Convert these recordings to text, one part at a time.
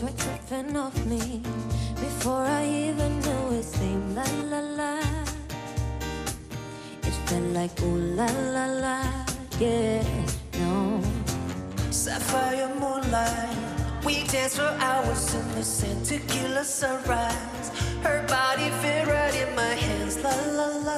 were tripping off me before I even knew his name. La la la. It felt like ooh la la la. Yeah, no. Sapphire moonlight, we danced for hours in the sand, tequila sunrise. Her body fit right in my hands. La la la.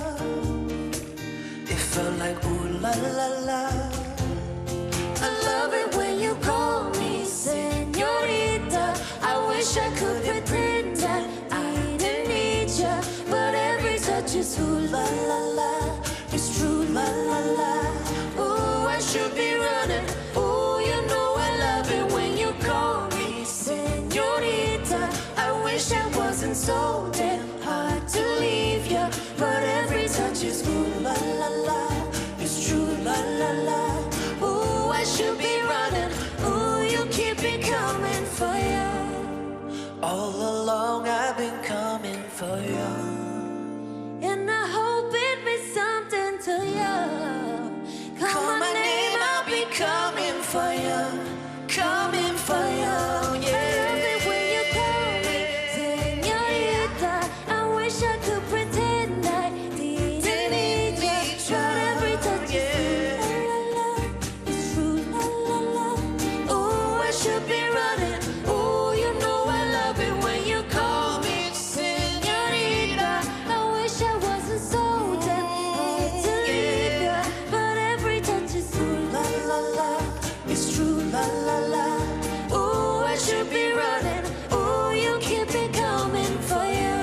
It felt like ooh la la la. I love it when you call me señorita. I wish I could pretend that I didn't need ya, but every touch is ooh la la la. It's true la la la. Ooh, I should be running. Ooh, you know I love it when you call me señorita. I wish I wasn't so damn hard to leave ya, but every touch is ooh la la la. It's true la la la. Ooh, I should be running. Ooh, you keep me coming for you. All along I've been coming for you. And I hope it means something to you. Call my name, I'll be coming for you. Coming for you, yeah. I love it when you call me señorita. I wish I could pretend I didn't need you, but every touch is ooh la la la. It's true la la la. Ooh, I should be running. Ooh, you know I love it when you call me señorita. I wish I wasn't so damn hard to leave ya, but every touch is ooh la la la. It's true la la la. Ooh, I should be running. Ooh, you keep me coming for you.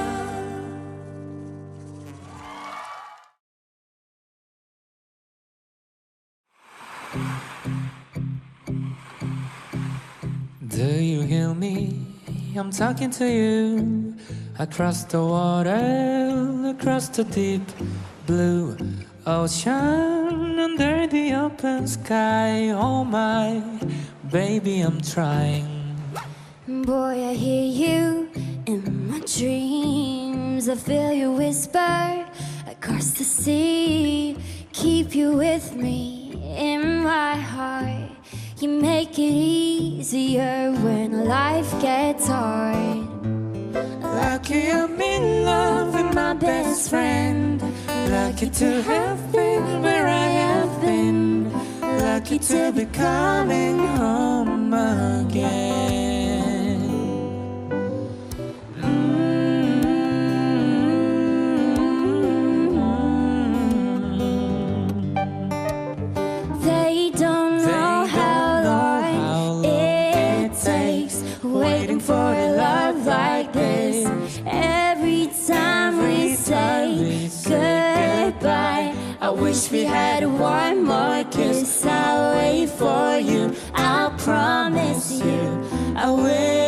Do you hear me? I'm talking to you. Across the water, across the deep blue ocean, under the open sky. Oh my, baby, I'm trying. Boy, I hear you in my dreams. I feel you whisper across the sea. Keep you with me in my heart. You make it easier when life gets hard. Lucky I'm in love with my best friend. Lucky to have been where I have been. Lucky to be coming home again. They don't know how long it takes waiting for a love like this. Every time we say goodbye, I wish we had one more kiss. I'll wait for you, I'll promise you I will.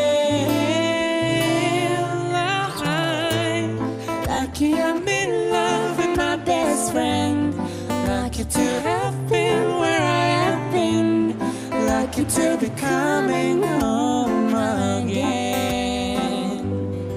Lucky I'm in love with my best friend. Lucky to have been where I have been. Lucky to be coming home again.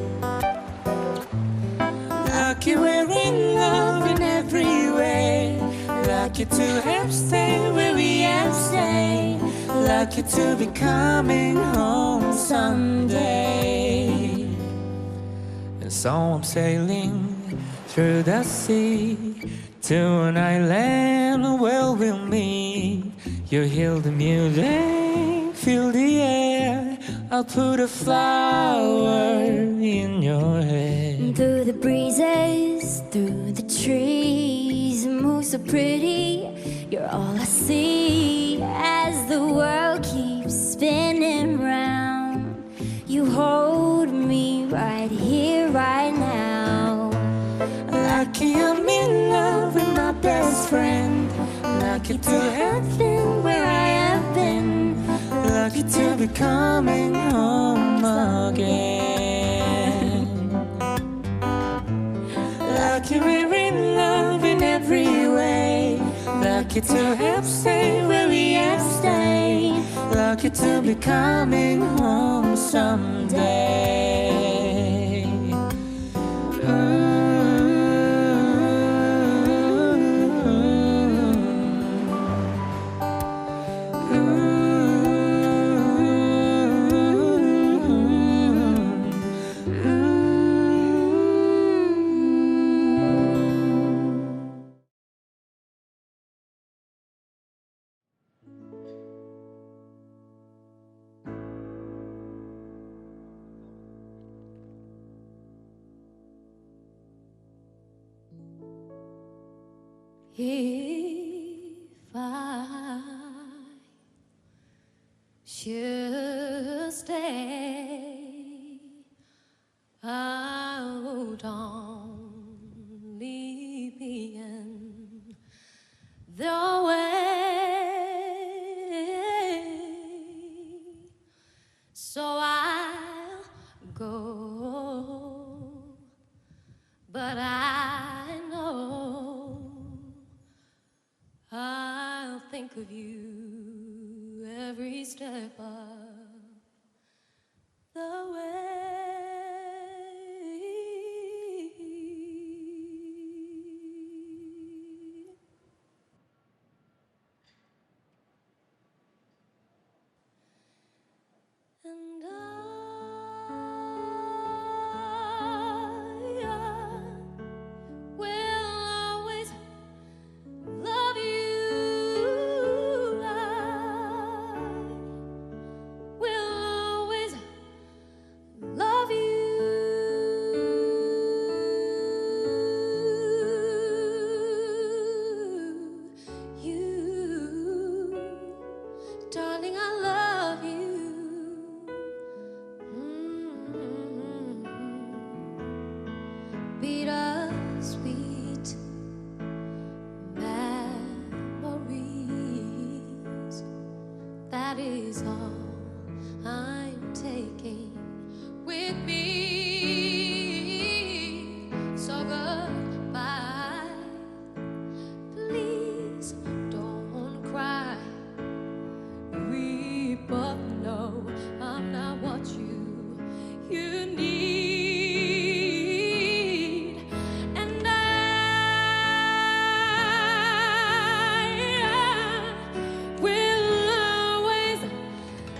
Lucky we're in love in every way. Lucky to have stayed where we have stayed. Lucky to be coming home someday. And so I'm sailing through the sea to an island where we'll meet. You hear the music, feel the air. I'll put a flower in your hair. Through the breezes, through the trees, move so pretty. You're all I see as the world keeps spinning round. You hold me right here, right now. Lucky I'm in love with my best friend. Lucky to have been where I have been. Lucky to be coming home again. Lucky we're in love in every way. Lucky to have stayed where we have stayed. Lucky to be coming home someday. If I should stay, I would only be in the way, so I'll go, but I know I'll think of you every step of the way. And I will always love you. I will always love you. You, darling, I love you. Bittersweet memories, that is all I'm taking with me. So goodbye, please don't cry. We both know I'm not what you need, and I will always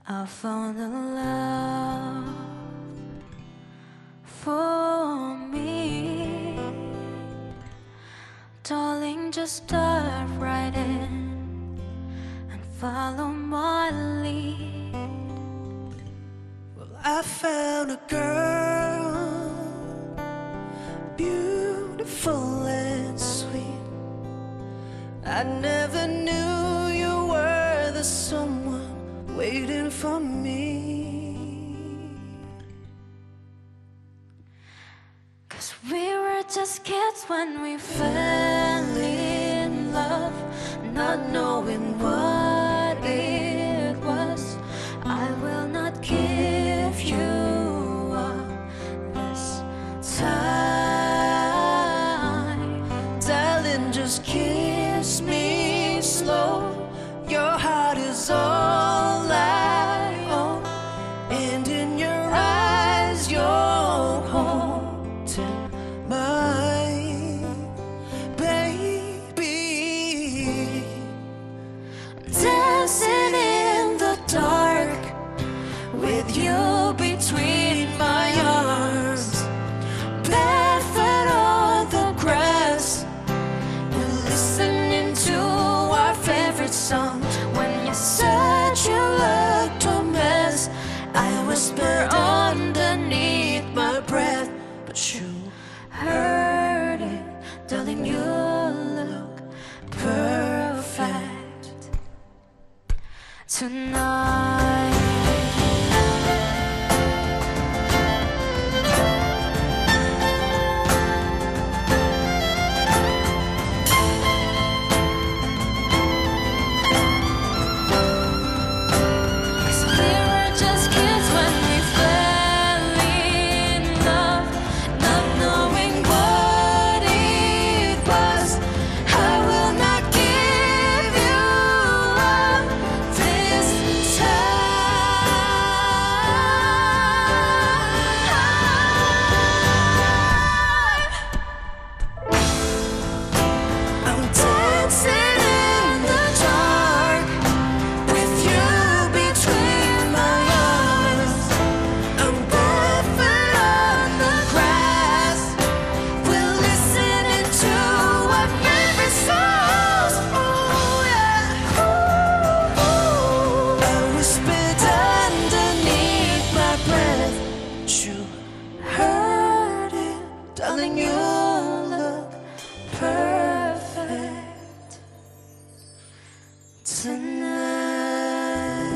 I found a love for me. Darling, just dive right in and follow my lead. Well, I found a girl, beautiful and sweet. I never knew you were the someone waiting for me. 'Cause we were just kids when we fell in love, not knowing what it was. I will not give you up this time. Darling, just kiss me slow. Your heart is all I own, and in your eyes you're holding mine, baby. Dancing in the dark with you between my arms, barefoot on the grass, we're listening to our favorite song. When you said you looked a mess, I whispered underneath my breath, but you heard it, darling, you look perfect tonight. Darling, you look perfect tonight.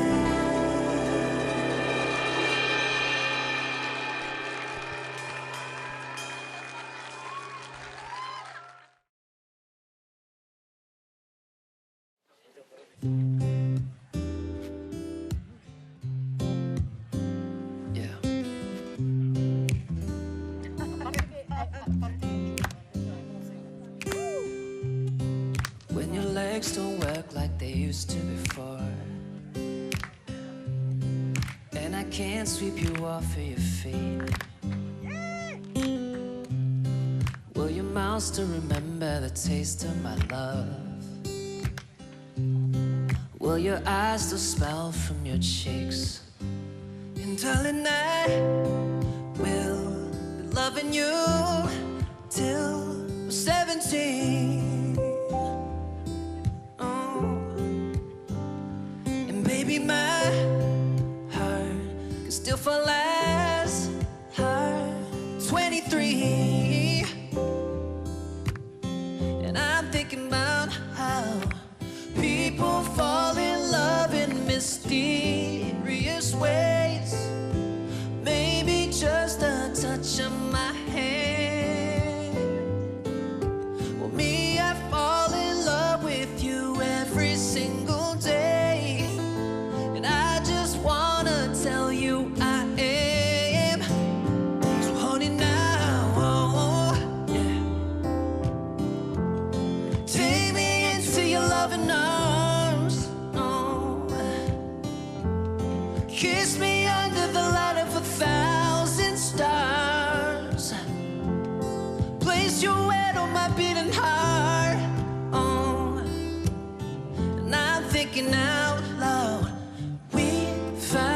Yeah. When your legs don't work like they used to before, and I can't sweep you off of your feet, will your mouth still remember the taste of my love? Will your eyes still smell from your cheeks? And darling, I will be loving you till we're 17. Oh, and baby, my heart can still fall as hard 23. And I'm thinking about how people fall in love in mysterious ways. Maybe just a touch of my hand. Well, me, I fall in love with you every single day, and I just wanna tell you I am. So honey, now, yeah, take me into your loving arms. Kiss me under the light of 1,000 stars. Place your head on my beating heart. And I'm thinking out loud, we found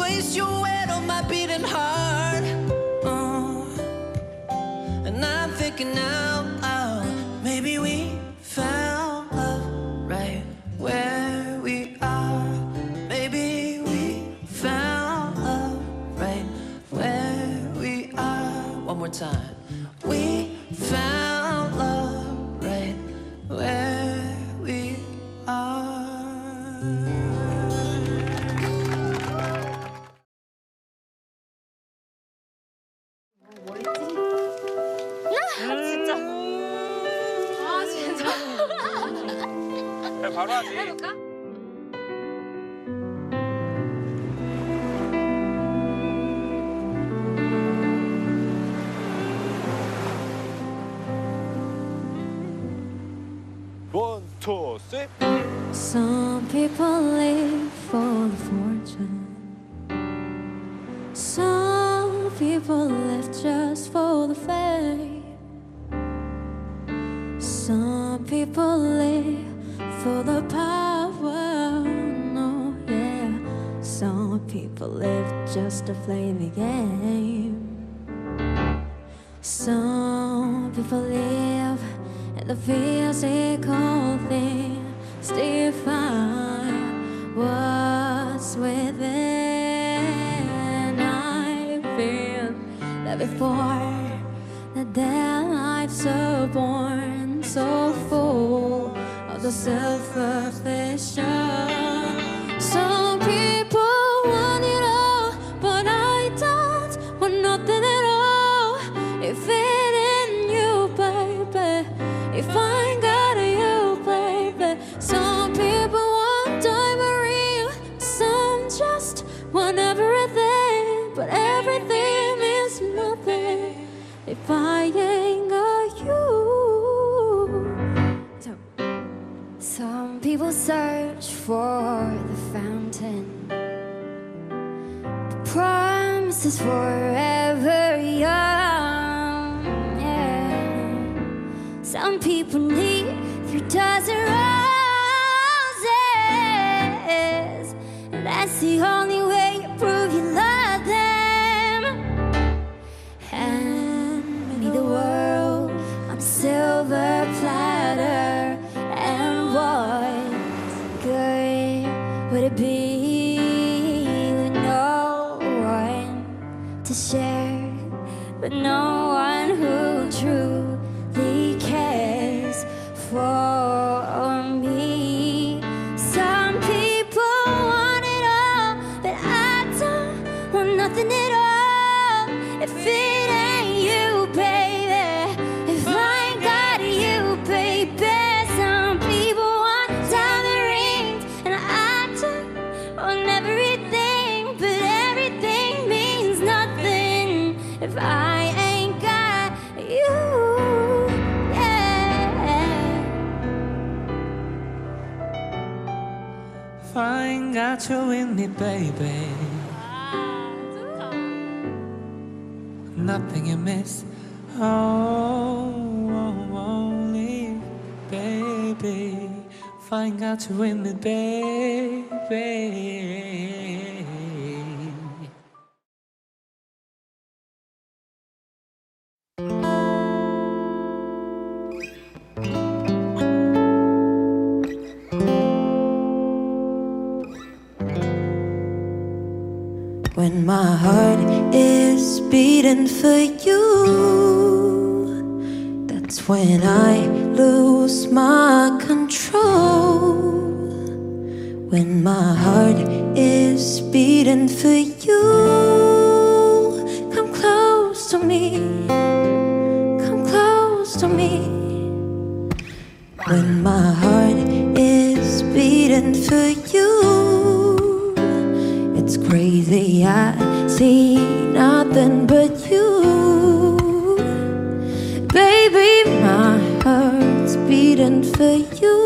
place your weight on my beating heart. And I'm thinking out loud, maybe we found love right where we are. Maybe we found love right where we are. One more time. We found love right where we are. 진짜. 아, 진짜. 그래, 바로 하지. 해볼까? 원, 투, 쓰리. Some people live for the fortune. Some people live just for the fame. Some people live for the power. No, yeah. Some people live just to play the game. Some people live in the physical things define what's within. I feel that before that their lives so born, so full of the self-affliction. Some people want it all, but I don't want nothing at all. If it ain't you, baby, if I ain't got you, baby. Some people want diamond ring, some just want everything, but everything means nothing if I ain't got you. Some people search for the fountain, the promise is forever young, yeah. Some people need 3 dozen roses, and that's the only way you prove you love them. Hand me the world on silver platter, and what good would it be with no one to share, but no one who truly cares for me. Some people want it all, but I don't want nothing at all. If it ain't you, baby, if I ain't got you, baby. Some people want diamond rings, and I don't want everything, but everything means nothing if I ain't got you. If I ain't got you with me, baby, nothing you miss. Oh, only, baby. If I ain't got you with me, baby. When my heart is beating for you, that's when I lose my control. When my heart is beating for you, come close to me, come close to me. When my heart is beating for you, it's crazy, I see nothing but you. Baby, my heart's beating for you.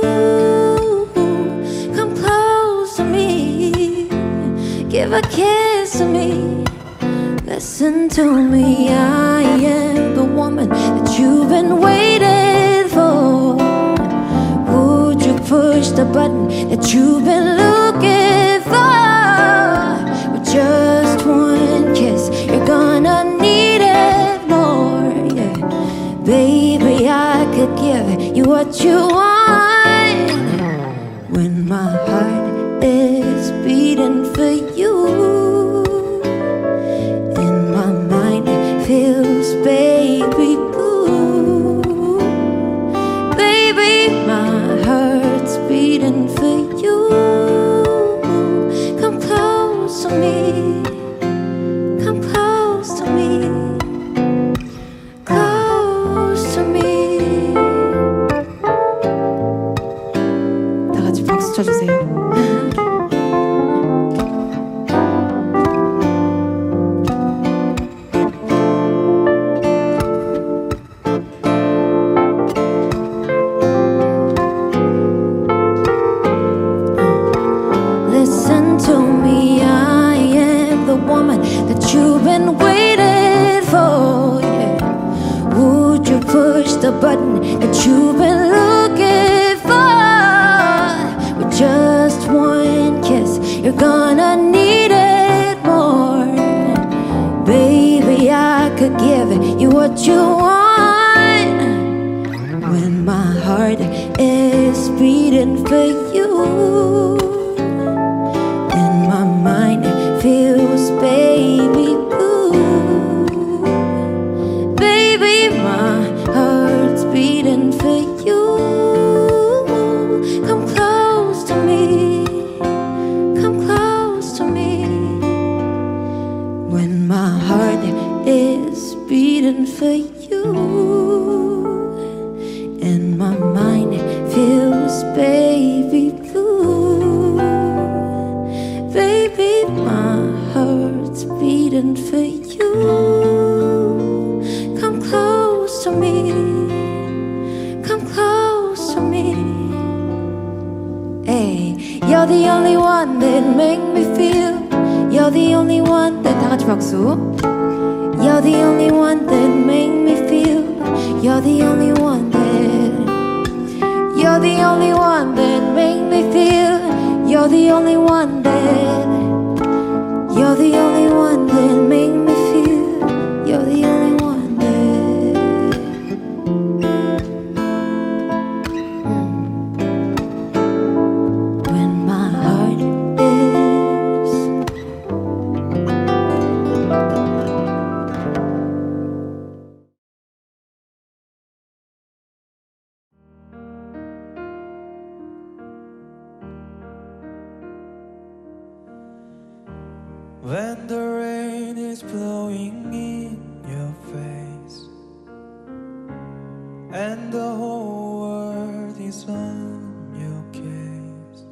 Come close to me, give a kiss to me. Listen to me, I am the woman that you've been waiting for. Would you push the button that you've been looking for? Just woman that you've been waiting for? Yeah. Would you push the button that you've been looking for? With just one kiss, you're gonna need it more. Baby, I could give you what you want when my heart is beating for you. And my mind feels baby blue. Baby, my heart's beating for you. Come close to me, come close to me. When my heart is beating for you, and my mind feels baby blue. Baby, my heart's beating for you. Come close to me, come close to me. Hey, you're the only one that make me feel. You're the only one that 다 같이 박수. You're the only one that make me feel. You're the only one that. You're the only one that make me feel. You're the only one that. You're the only one that make me feel. You're the only one that. When my heart is. When the rain is blowing in your face and the whole world is on your case,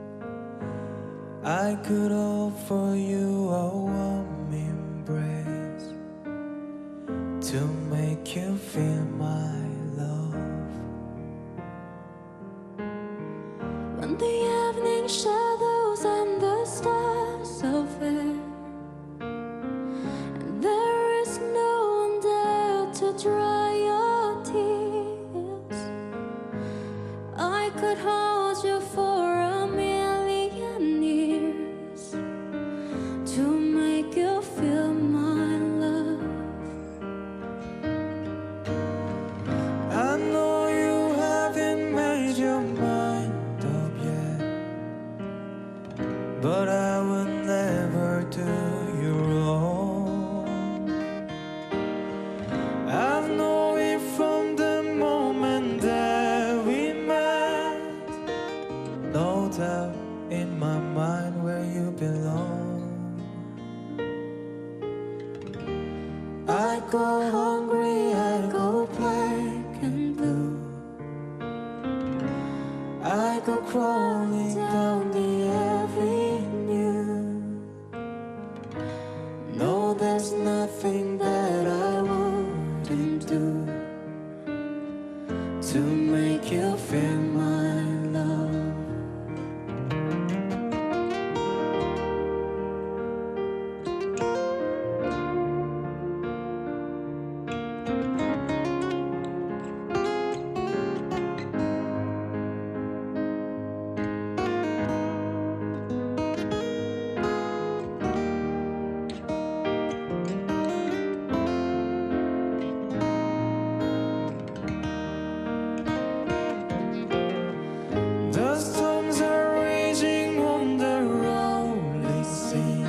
I could offer you a warm embrace to make you feel my love. When the evening shadows and the stars so fair, and there is no one there to dry your tears, I could hold you for a million years to make you feel my love. I know you haven't made your mind up yet, but I will never do you wrong. I know it from the moment that we met. No doubt in my mind where you belong. I go hungry, I go black and blue. I go crawling down the avenue. No, there's nothing that I wouldn't do to make you feel my love. The storms are raging on the rolling sea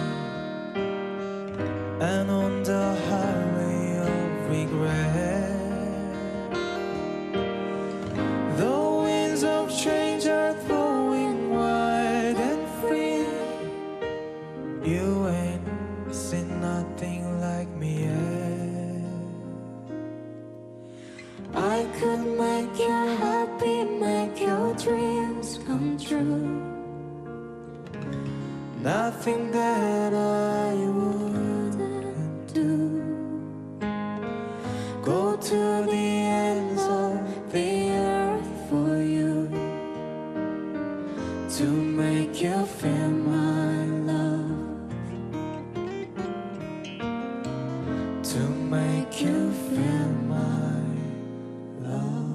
and on the highway of regret. The winds of change are blowing wide and free. You ain't seen nothing like me yet. I could make you happy, make your dreams come true. Nothing that I wouldn't do. Go to the ends of the earth for you to make you feel my love. to make you feel my love.